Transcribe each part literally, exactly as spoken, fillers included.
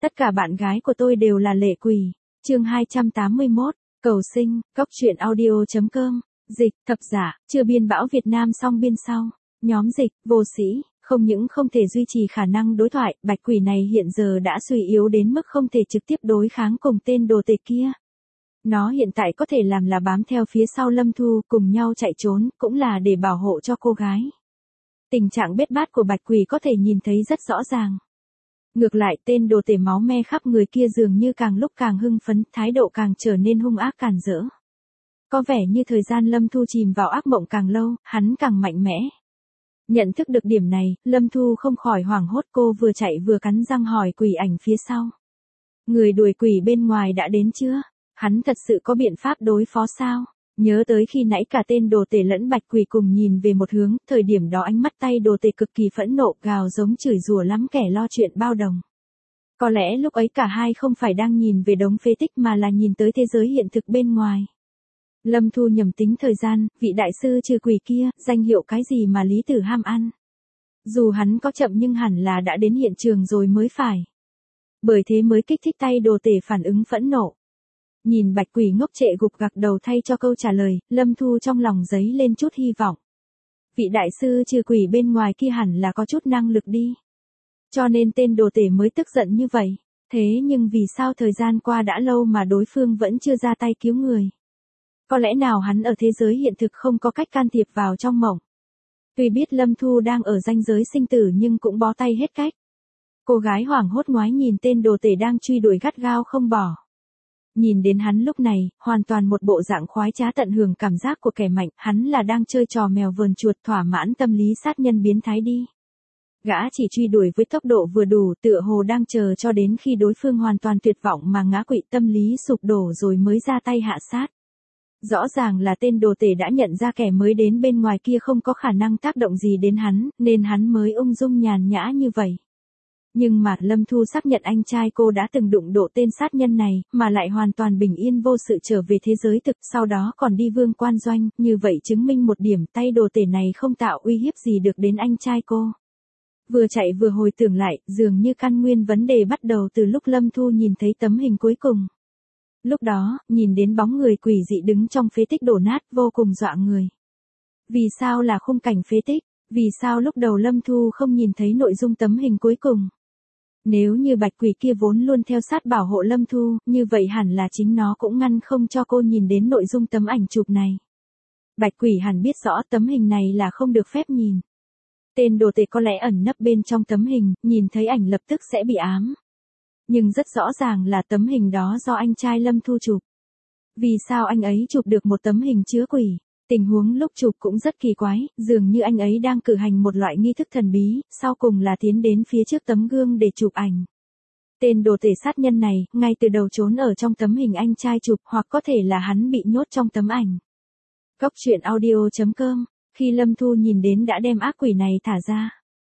Tất cả bạn gái của tôi đều là lệ quỷ. Chương hai trăm tám mươi mốt, cầu sinh, cốc truyện audio.com, dịch, thập giả, chưa biên bão Việt Nam song biên sau. Nhóm dịch, vô sĩ, không những không thể duy trì khả năng đối thoại, bạch quỷ này hiện giờ đã suy yếu đến mức không thể trực tiếp đối kháng cùng tên đồ tể kia. Nó hiện tại có thể làm là bám theo phía sau Lâm Thu cùng nhau chạy trốn, cũng là để bảo hộ cho cô gái. Tình trạng bết bát của bạch quỷ có thể nhìn thấy rất rõ ràng. Ngược lại tên đồ tể máu me khắp người kia dường như càng lúc càng hưng phấn, thái độ càng trở nên hung ác càn rỡ. Có vẻ như thời gian Lâm Thu chìm vào ác mộng càng lâu, hắn càng mạnh mẽ. Nhận thức được điểm này, Lâm Thu không khỏi hoảng hốt, cô vừa chạy vừa cắn răng hỏi quỷ ảnh phía sau. Người đuổi quỷ bên ngoài đã đến chưa? Hắn thật sự có biện pháp đối phó sao? Nhớ tới khi nãy cả tên đồ tể lẫn bạch quỷ cùng nhìn về một hướng, thời điểm đó ánh mắt tay đồ tể cực kỳ phẫn nộ, gào giống chửi rủa lắm kẻ lo chuyện bao đồng. Có lẽ lúc ấy cả hai không phải đang nhìn về đống phế tích mà là nhìn tới thế giới hiện thực bên ngoài. Lâm Thu nhầm tính thời gian, vị đại sư trừ quỷ kia, danh hiệu cái gì mà Lý Tử ham ăn. Dù hắn có chậm nhưng hẳn là đã đến hiện trường rồi mới phải. Bởi thế mới kích thích tay đồ tể phản ứng phẫn nộ. Nhìn bạch quỷ ngốc trệ gục gặc đầu thay cho câu trả lời, Lâm Thu trong lòng dấy lên chút hy vọng. Vị đại sư trừ quỷ bên ngoài kia hẳn là có chút năng lực đi. Cho nên tên đồ tể mới tức giận như vậy. Thế nhưng vì sao thời gian qua đã lâu mà đối phương vẫn chưa ra tay cứu người? Có lẽ nào hắn ở thế giới hiện thực không có cách can thiệp vào trong mộng? Tuy biết Lâm Thu đang ở ranh giới sinh tử nhưng cũng bó tay hết cách. Cô gái hoảng hốt ngoái nhìn tên đồ tể đang truy đuổi gắt gao không bỏ. Nhìn đến hắn lúc này, hoàn toàn một bộ dạng khoái trá tận hưởng cảm giác của kẻ mạnh, hắn là đang chơi trò mèo vờn chuột thỏa mãn tâm lý sát nhân biến thái đi. Gã chỉ truy đuổi với tốc độ vừa đủ, tựa hồ đang chờ cho đến khi đối phương hoàn toàn tuyệt vọng mà ngã quỵ, tâm lý sụp đổ rồi mới ra tay hạ sát. Rõ ràng là tên đồ tể đã nhận ra kẻ mới đến bên ngoài kia không có khả năng tác động gì đến hắn, nên hắn mới ung dung nhàn nhã như vậy. Nhưng mà Lâm Thu xác nhận anh trai cô đã từng đụng độ tên sát nhân này, mà lại hoàn toàn bình yên vô sự trở về thế giới thực, sau đó còn đi vương quan doanh, như vậy chứng minh một điểm, tay đồ tể này không tạo uy hiếp gì được đến anh trai cô. Vừa chạy vừa hồi tưởng lại, dường như căn nguyên vấn đề bắt đầu từ lúc Lâm Thu nhìn thấy tấm hình cuối cùng. Lúc đó, nhìn đến bóng người quỷ dị đứng trong phế tích đổ nát, vô cùng dọa người. Vì sao là khung cảnh phế tích? Vì sao lúc đầu Lâm Thu không nhìn thấy nội dung tấm hình cuối cùng? Nếu như bạch quỷ kia vốn luôn theo sát bảo hộ Lâm Thu, như vậy hẳn là chính nó cũng ngăn không cho cô nhìn đến nội dung tấm ảnh chụp này. Bạch quỷ hẳn biết rõ tấm hình này là không được phép nhìn. Tên đồ tể có lẽ ẩn nấp bên trong tấm hình, nhìn thấy ảnh lập tức sẽ bị ám. Nhưng rất rõ ràng là tấm hình đó do anh trai Lâm Thu chụp. Vì sao anh ấy chụp được một tấm hình chứa quỷ? Tình huống lúc chụp cũng rất kỳ quái, dường như anh ấy đang cử hành một loại nghi thức thần bí, sau cùng là tiến đến phía trước tấm gương để chụp ảnh. Tên đồ tể sát nhân này, ngay từ đầu trốn ở trong tấm hình anh trai chụp, hoặc có thể là hắn bị nhốt trong tấm ảnh. Cốc truyện audio.com, khi Lâm Thu nhìn đến đã đem ác quỷ này thả ra.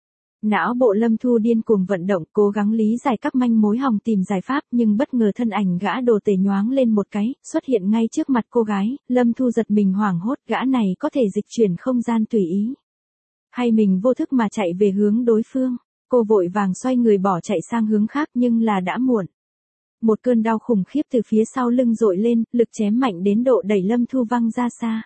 Não bộ Lâm Thu điên cuồng vận động, cố gắng lý giải các manh mối hòng tìm giải pháp, nhưng bất ngờ thân ảnh gã đồ tể nhoáng lên một cái, xuất hiện ngay trước mặt cô gái. Lâm Thu giật mình hoảng hốt, gã này có thể dịch chuyển không gian tùy ý. Hay mình vô thức mà chạy về hướng đối phương? Cô vội vàng xoay người bỏ chạy sang hướng khác nhưng là đã muộn. Một cơn đau khủng khiếp từ phía sau lưng dội lên, lực chém mạnh đến độ đẩy Lâm Thu văng ra xa.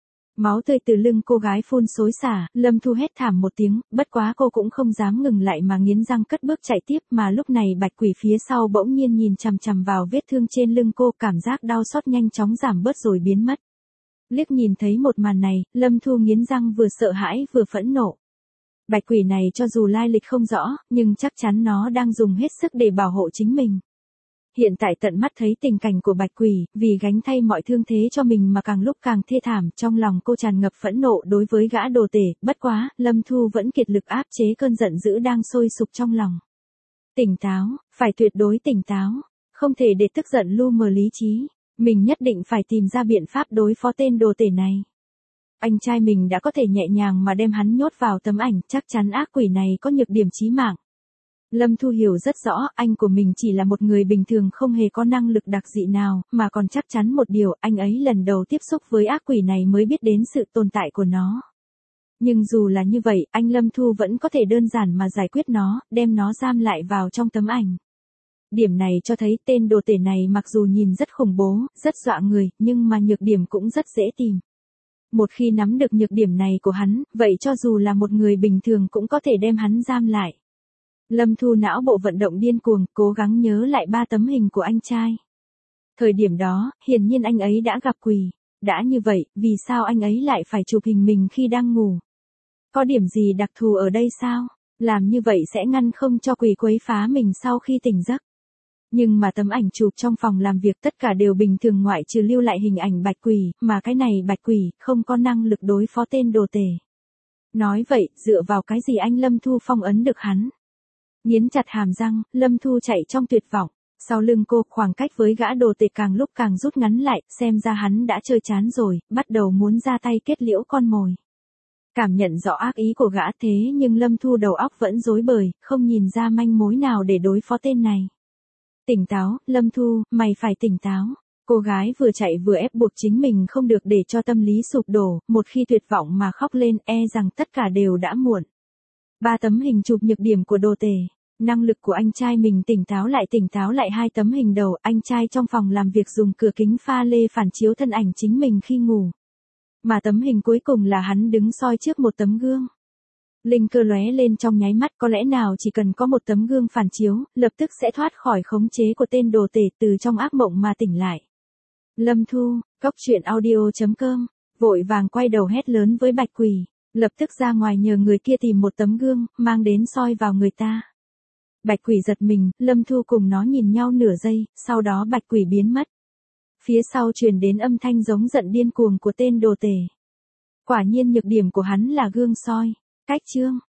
Máu tươi từ lưng cô gái phun xối xả, Lâm Thu hét thảm một tiếng, bất quá cô cũng không dám ngừng lại mà nghiến răng cất bước chạy tiếp, mà lúc này bạch quỷ phía sau bỗng nhiên nhìn chằm chằm vào vết thương trên lưng cô, cảm giác đau xót nhanh chóng giảm bớt rồi biến mất. Liếc nhìn thấy một màn này, Lâm Thu nghiến răng vừa sợ hãi vừa phẫn nộ. Bạch quỷ này cho dù lai lịch không rõ, nhưng chắc chắn nó đang dùng hết sức để bảo hộ chính mình. Hiện tại tận mắt thấy tình cảnh của bạch quỷ, vì gánh thay mọi thương thế cho mình mà càng lúc càng thê thảm, trong lòng cô tràn ngập phẫn nộ đối với gã đồ tể, bất quá, Lâm Thu vẫn kiệt lực áp chế cơn giận dữ đang sôi sục trong lòng. Tỉnh táo, phải tuyệt đối tỉnh táo, không thể để tức giận lu mờ lý trí, mình nhất định phải tìm ra biện pháp đối phó tên đồ tể này. Anh trai mình đã có thể nhẹ nhàng mà đem hắn nhốt vào tấm ảnh, chắc chắn ác quỷ này có nhược điểm chí mạng. Lâm Thu hiểu rất rõ, anh của mình chỉ là một người bình thường không hề có năng lực đặc dị nào, mà còn chắc chắn một điều, anh ấy lần đầu tiếp xúc với ác quỷ này mới biết đến sự tồn tại của nó. Nhưng dù là như vậy, anh Lâm Thu vẫn có thể đơn giản mà giải quyết nó, đem nó giam lại vào trong tấm ảnh. Điểm này cho thấy tên đồ tể này mặc dù nhìn rất khủng bố, rất dọa người, nhưng mà nhược điểm cũng rất dễ tìm. Một khi nắm được nhược điểm này của hắn, vậy cho dù là một người bình thường cũng có thể đem hắn giam lại. Lâm Thu não bộ vận động điên cuồng, cố gắng nhớ lại ba tấm hình của anh trai. Thời điểm đó, hiển nhiên anh ấy đã gặp quỷ. Đã như vậy, vì sao anh ấy lại phải chụp hình mình khi đang ngủ? Có điểm gì đặc thù ở đây sao? Làm như vậy sẽ ngăn không cho quỷ quấy phá mình sau khi tỉnh giấc. Nhưng mà tấm ảnh chụp trong phòng làm việc tất cả đều bình thường ngoại trừ lưu lại hình ảnh bạch quỷ, mà cái này bạch quỷ không có năng lực đối phó tên đồ tể. Nói vậy, dựa vào cái gì anh Lâm Thu phong ấn được hắn? Nghiến chặt hàm răng, Lâm Thu chạy trong tuyệt vọng. Sau lưng cô, khoảng cách với gã đồ tể càng lúc càng rút ngắn lại, xem ra hắn đã chơi chán rồi, bắt đầu muốn ra tay kết liễu con mồi. Cảm nhận rõ ác ý của gã thế nhưng Lâm Thu đầu óc vẫn rối bời, không nhìn ra manh mối nào để đối phó tên này. Tỉnh táo, Lâm Thu, mày phải tỉnh táo. Cô gái vừa chạy vừa ép buộc chính mình không được để cho tâm lý sụp đổ, một khi tuyệt vọng mà khóc lên e rằng tất cả đều đã muộn. Ba tấm hình chụp nhược điểm của đồ tể. Năng lực của anh trai mình tỉnh táo lại tỉnh táo lại hai tấm hình đầu, anh trai trong phòng làm việc dùng cửa kính pha lê phản chiếu thân ảnh chính mình khi ngủ. Mà tấm hình cuối cùng là hắn đứng soi trước một tấm gương. Linh cơ lóe lên trong nháy mắt, có lẽ nào chỉ cần có một tấm gương phản chiếu, lập tức sẽ thoát khỏi khống chế của tên đồ tể từ trong ác mộng mà tỉnh lại. Lâm Thu, cốc truyện audio chấm com, vội vàng quay đầu hét lớn với bạch quỷ, lập tức ra ngoài nhờ người kia tìm một tấm gương, mang đến soi vào người ta. Bạch quỷ giật mình, Lâm Thu cùng nó nhìn nhau nửa giây, sau đó bạch quỷ biến mất. Phía sau truyền đến âm thanh giống giận điên cuồng của tên đồ tể. Quả nhiên nhược điểm của hắn là gương soi. Cách chương